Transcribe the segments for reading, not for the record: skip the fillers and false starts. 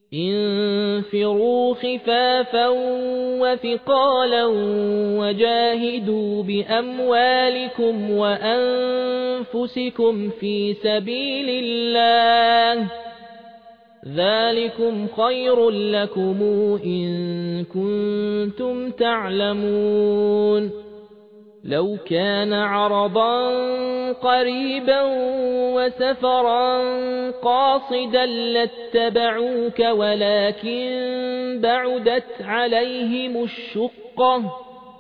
انفروا خفافا وثقالا وجاهدوا بأموالكم وأنفسكم في سبيل الله ذلكم خير لكم إن كنتم تعلمون لو كان عرضا قريبا وسفرا قاصدا لاتبعوك ولكن بعدت عليهم الشقة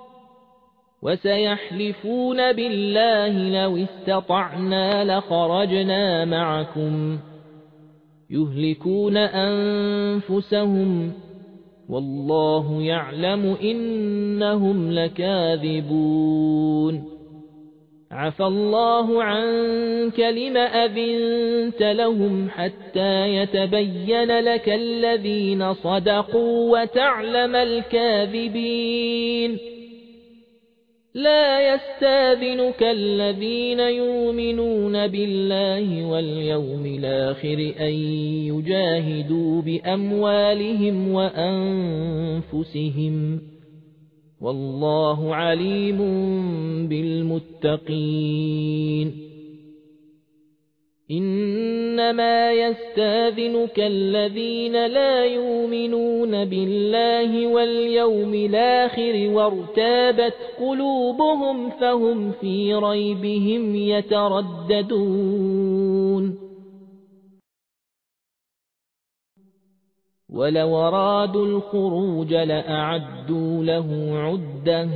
وسيحلفون بالله لو استطعنا لخرجنا معكم يهلكون أنفسهم والله يعلم إنهم لكاذبون عفى الله عنك لم أذنت لهم حتى يتبين لك الذين صدقوا وتعلم الكاذبين لا يستاذنك الذين يؤمنون بالله واليوم الآخر أن يجاهدوا بأموالهم وأنفسهم والله عليم بالمتقين إنما يستاذنك الذين لا يؤمنون بالله واليوم الآخر وارتابت قلوبهم فهم في ريبهم يترددون ولو أرادوا الخروج لأعدوا له عدة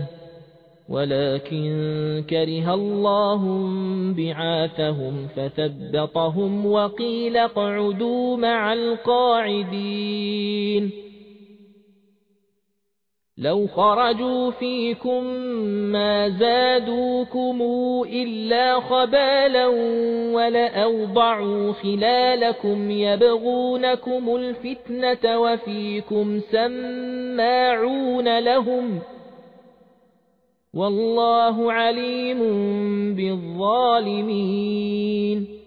ولكن كره الله بعاثهم فثبطهم وقيل اقعدوا مع القاعدين لو خرجوا فيكم ما زادوكم إلا خبالا ولأوضعوا خلالكم يبغونكم الفتنة وفيكم سماعون لهم والله عليم بالظالمين